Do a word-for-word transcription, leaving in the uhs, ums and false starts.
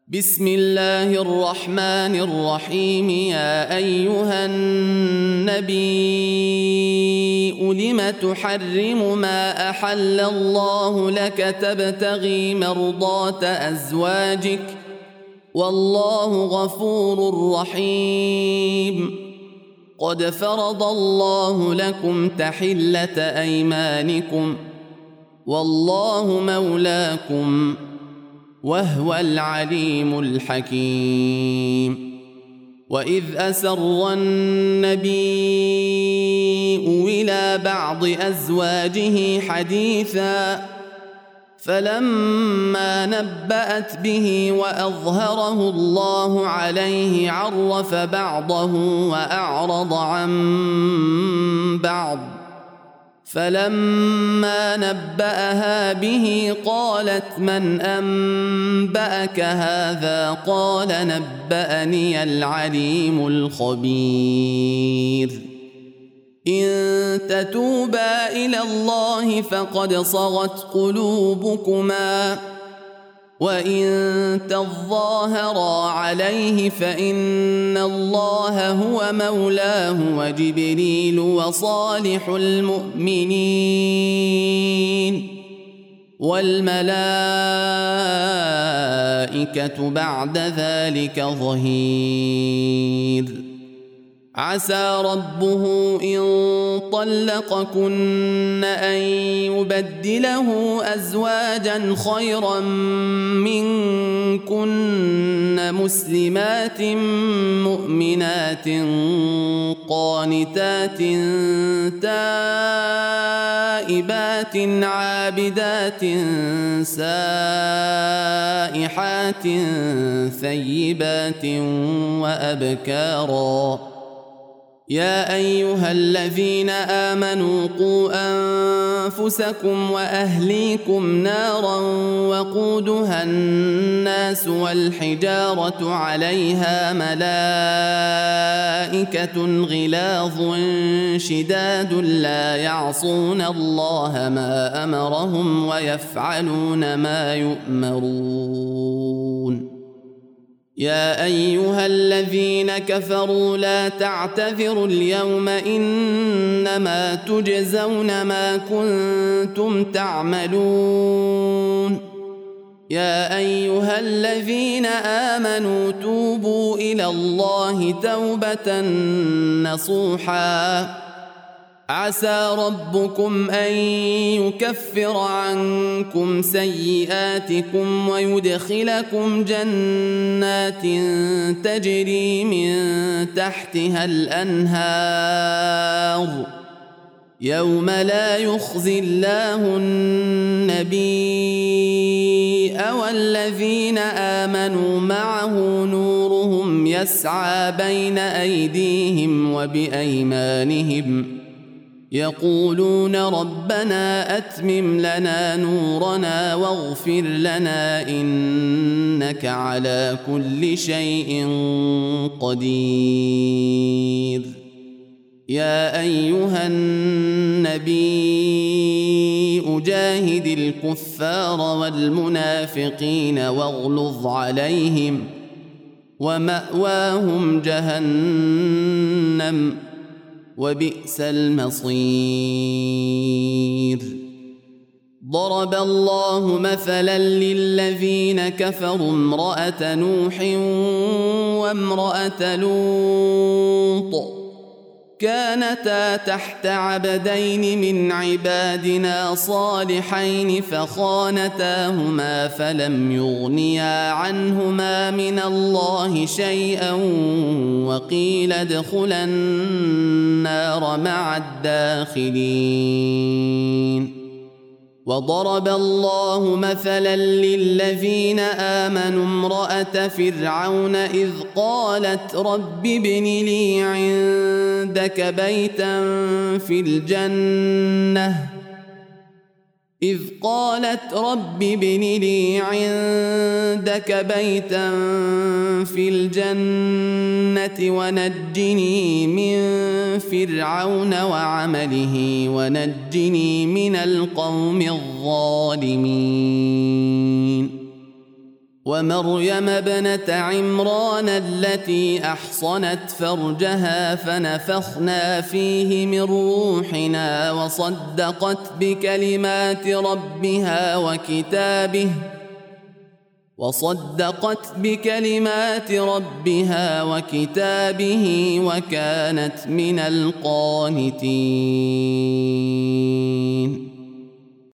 بسم الله الرحمن الرحيم. يا أيها النبي لم تحرم ما أحل الله لك تبتغي مرضات أزواجك والله غفور رحيم. قد فرض الله لكم تحلة أيمانكم والله مولاكم وهو العليم الحكيم. وإذ أسر النبي إلى بعض أزواجه حديثا فلما نبأت به وأظهره الله عليه عرف بعضه وأعرض عن بعض، فلما نبأها به قالت من أنبأك هذا؟ قال نبأني العليم الخبير. إن تتوبا إلى الله فقد صغت قلوبكما وإن تظاهرا عليه فإن الله هو مولاه وجبريل وصالح المؤمنين والملائكة بعد ذلك ظهير. عسى ربه إن طلقكن أن يبدله أزواجا خيرا منكن مسلمات مؤمنات قانتات تائبات عابدات سائحات ثيبات وأبكارا. يا أيها الذين آمنوا قوا أنفسكم وأهليكم نارا وقودها الناس والحجارة عليها ملائكة غلاظ شداد لا يعصون الله ما أمرهم ويفعلون ما يؤمرون. يا أيها الذين كفروا لا تعتذروا اليوم إنما تجزون ما كنتم تعملون. يا أيها الذين آمنوا توبوا إلى الله توبة نصوحا عسى ربكم أن يكفر عنكم سيئاتكم ويدخلكم جنات تجري من تحتها الأنهار يوم لا يخزي الله النبي والذين آمنوا معه نورهم يسعى بين أيديهم وبأيمانهم يقولون ربنا أتمم لنا نورنا واغفر لنا إنك على كل شيء قدير. يا أيها النبي جاهد الكفار والمنافقين واغلظ عليهم ومأواهم جهنم وبئس المصير. ضرب الله مثلا للذين كفروا امرأة نوح وامرأة لوط كانتا تحت عبدين من عبادنا صالحين فخانتاهما فلم يغنيا عنهما من الله شيئا وقيل ادخلا النار مع الداخلين. وضرب الله مثلا للذين آمنوا امرأة فرعون إذ قالت رب ابن لي عندك بيتا في الجنة إذ قالت رب ابن لي عندك بيتا في الجنة ونجني من فرعون وعمله ونجني من القوم الظالمين. ومريم ابنة عمران التي أحصنت فرجها فنفخنا فيه من روحنا وصدقت بكلمات ربها وكتابه وصدقت بكلمات ربها وكتابه وكانت من القانتين